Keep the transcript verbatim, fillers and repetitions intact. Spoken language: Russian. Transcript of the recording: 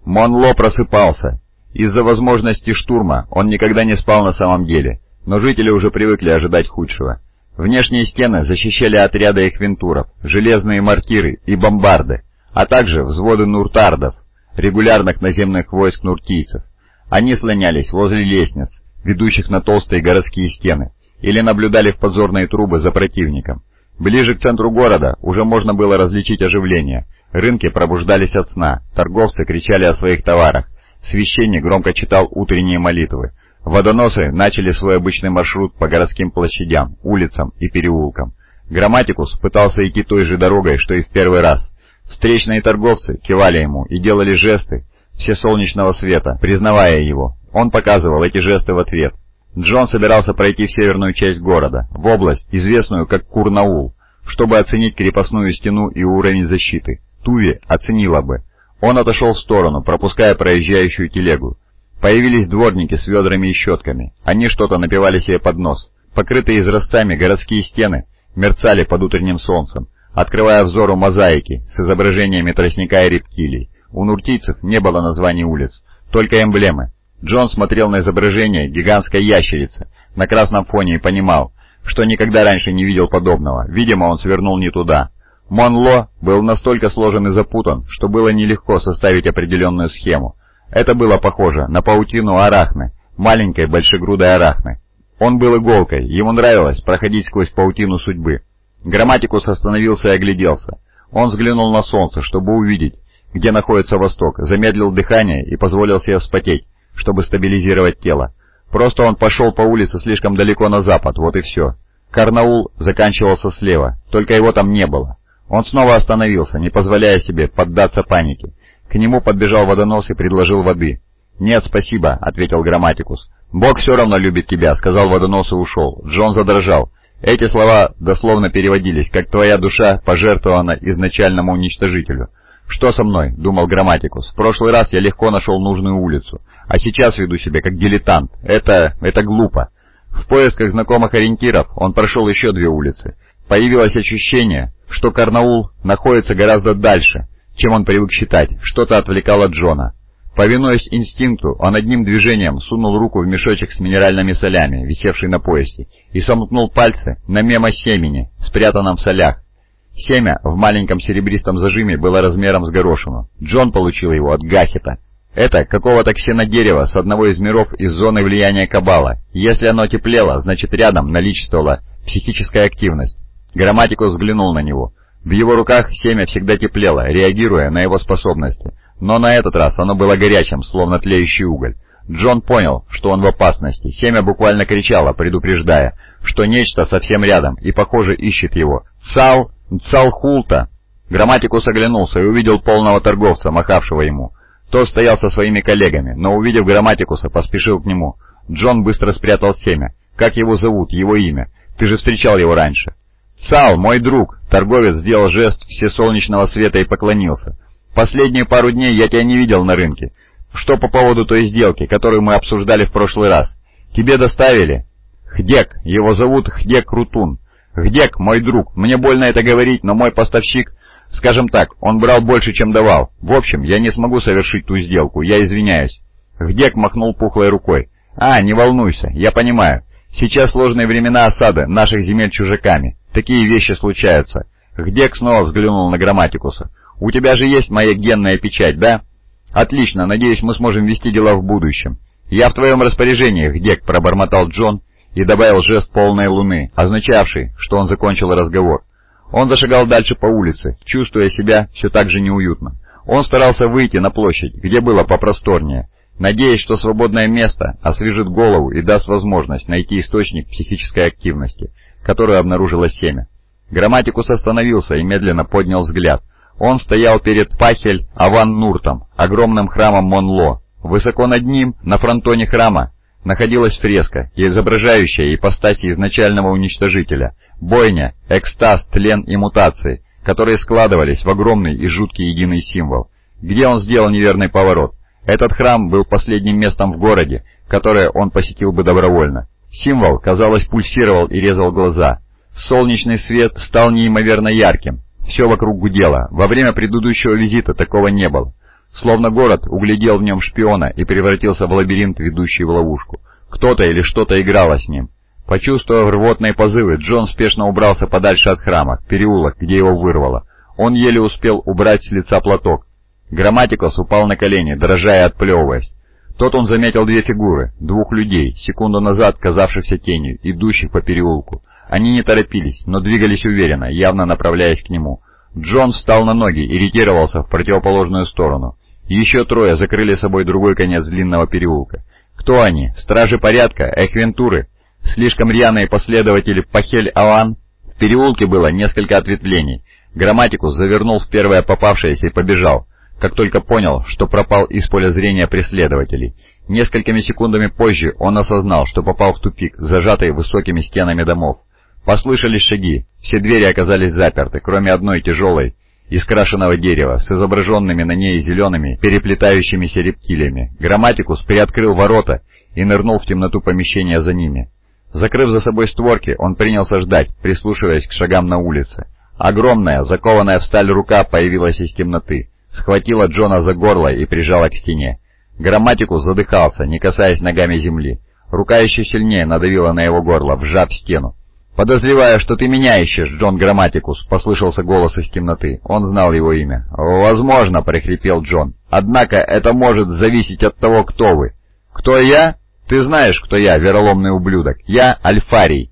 Монло просыпался. Из-за возможности штурма он никогда не спал на самом деле, но жители уже привыкли ожидать худшего. Внешние стены защищали отряды эквентуров, железные мортиры и бомбарды, а также взводы нуртардов, регулярных наземных войск нуртийцев. Они слонялись возле лестниц, ведущих на толстые городские стены, или наблюдали в подзорные трубы за противником. Ближе к центру города уже можно было различить оживление. Рынки пробуждались от сна, торговцы кричали о своих товарах, священник громко читал утренние молитвы. Водоносы начали свой обычный маршрут по городским площадям, улицам и переулкам. Грамматикус пытался идти той же дорогой, что и в первый раз. Встречные торговцы кивали ему и делали жесты всесолнечного света, признавая его. Он показывал эти жесты в ответ. Джон собирался пройти в северную часть города, в область, известную как Курнаул, чтобы оценить крепостную стену и уровень защиты. Туви оценила бы. Он отошел в сторону, пропуская проезжающую телегу. Появились дворники с ведрами и щетками. Они что-то напевали себе под нос. Покрытые израстами городские стены мерцали под утренним солнцем, открывая взору мозаики с изображениями тростника и рептилий. У нуртийцев не было названий улиц, только эмблемы. Джон смотрел на изображение гигантской ящерицы на красном фоне и понимал, что никогда раньше не видел подобного. Видимо, он свернул не туда. Монло был настолько сложен и запутан, что было нелегко составить определенную схему. Это было похоже на паутину арахны, маленькой большегрудой арахны. Он был иголкой, ему нравилось проходить сквозь паутину судьбы. Грамматикус остановился и огляделся. Он взглянул на солнце, чтобы увидеть, где находится восток, замедлил дыхание и позволил себе вспотеть, чтобы стабилизировать тело. Просто он пошел по улице слишком далеко на запад, вот и все. Карнаул заканчивался слева, только его там не было. Он снова остановился, не позволяя себе поддаться панике. К нему подбежал водонос и предложил воды. «Нет, спасибо», — ответил Грамматикус. «Бог все равно любит тебя», — сказал водонос и ушел. Джон задрожал. Эти слова дословно переводились, как «твоя душа пожертвована изначальному уничтожителю». «Что со мной?» — думал Грамматикус. «В прошлый раз я легко нашел нужную улицу, а сейчас веду себя как дилетант. Это... это глупо». В поисках знакомых ориентиров он прошел еще две улицы. Появилось ощущение, что Карнаул находится гораздо дальше, чем он привык считать. Что-то отвлекало Джона. Повинуясь инстинкту, он одним движением сунул руку в мешочек с минеральными солями, висевший на поясе, и сомкнул пальцы на мемо-семени, спрятанном в солях. Семя в маленьком серебристом зажиме было размером с горошину. Джон получил его от Гахета. Это какого-то ксенодерева с одного из миров из зоны влияния Кабала. Если оно теплело, значит рядом наличествовала психическая активность. Грамматикус взглянул на него. В его руках семя всегда теплело, реагируя на его способности. Но на этот раз оно было горячим, словно тлеющий уголь. Джон понял, что он в опасности. Семя буквально кричало, предупреждая, что нечто совсем рядом и, похоже, ищет его. «Цал! Цалхулта!» Грамматикус оглянулся и увидел полного торговца, махавшего ему. Тот стоял со своими коллегами, но, увидев Грамматикуса, поспешил к нему. Джон быстро спрятал семя. «Как его зовут? Его имя? Ты же встречал его раньше». «Цал, мой друг!» Торговец сделал жест всесолнечного света и поклонился. «Последние пару дней я тебя не видел на рынке. Что по поводу той сделки, которую мы обсуждали в прошлый раз? Тебе доставили?» «Хдек. Его зовут Хдек Рутун. Хдек, мой друг. Мне больно это говорить, но мой поставщик, скажем так, он брал больше, чем давал. В общем, я не смогу совершить ту сделку. Я извиняюсь». Хдек махнул пухлой рукой. «А, не волнуйся. Я понимаю. Сейчас сложные времена осады наших земель чужаками. Такие вещи случаются». Хдек снова взглянул на Грамматикуса. «У тебя же есть моя генная печать, да?» «Отлично, надеюсь, мы сможем вести дела в будущем». «Я в твоем распоряжении, Хдек», — пробормотал Джон и добавил жест полной луны, означавший, что он закончил разговор. Он зашагал дальше по улице, чувствуя себя все так же неуютно. Он старался выйти на площадь, где было попросторнее, надеясь, что свободное место освежит голову и даст возможность найти источник психической активности, которую обнаружило семя. Грамматикус остановился и медленно поднял взгляд. Он стоял перед Пахель-Аван-Нуртом, огромным храмом Монло. Высоко над ним, на фронтоне храма, находилась фреска, изображающая ипостаси изначального уничтожителя, бойня, экстаз, тлен и мутации, которые складывались в огромный и жуткий единый символ. Где он сделал неверный поворот? Этот храм был последним местом в городе, которое он посетил бы добровольно. Символ, казалось, пульсировал и резал глаза. Солнечный свет стал неимоверно ярким. Все вокруг гудело. Во время предыдущего визита такого не было. Словно город углядел в нем шпиона и превратился в лабиринт, ведущий в ловушку. Кто-то или что-то играло с ним. Почувствовав рвотные позывы, Джон спешно убрался подальше от храма, в переулок, где его вырвало. Он еле успел убрать с лица платок. Грамматикус упал на колени, дрожа и отплевываясь. Тут он заметил две фигуры, двух людей, секунду назад казавшихся тенью, идущих по переулку. Они не торопились, но двигались уверенно, явно направляясь к нему. Джон встал на ноги и ретировался в противоположную сторону. Еще трое закрыли собой другой конец длинного переулка. Кто они? Стражи порядка? Эхвентуры? Слишком рьяные последователи Пахель-Алан? В переулке было несколько ответвлений. Грамматикус завернул в первое попавшееся и побежал, как только понял, что пропал из поля зрения преследователей. Несколькими секундами позже он осознал, что попал в тупик, зажатый высокими стенами домов. Послышались шаги, все двери оказались заперты, кроме одной тяжелой, из крашеного дерева, с изображенными на ней зелеными, переплетающимися рептилиями. Грамматикус приоткрыл ворота и нырнул в темноту помещения за ними. Закрыв за собой створки, он принялся ждать, прислушиваясь к шагам на улице. Огромная, закованная в сталь рука появилась из темноты, схватила Джона за горло и прижала к стене. Грамматикус задыхался, не касаясь ногами земли. Рука еще сильнее надавила на его горло, вжав в стену. «Подозреваю, что ты меня ищешь, Джон Грамматикус», — послышался голос из темноты. Он знал его имя. «Возможно», — прохрипел Джон. «Однако это может зависеть от того, кто вы». «Кто я? Ты знаешь, кто я, вероломный ублюдок. Я Альфарий».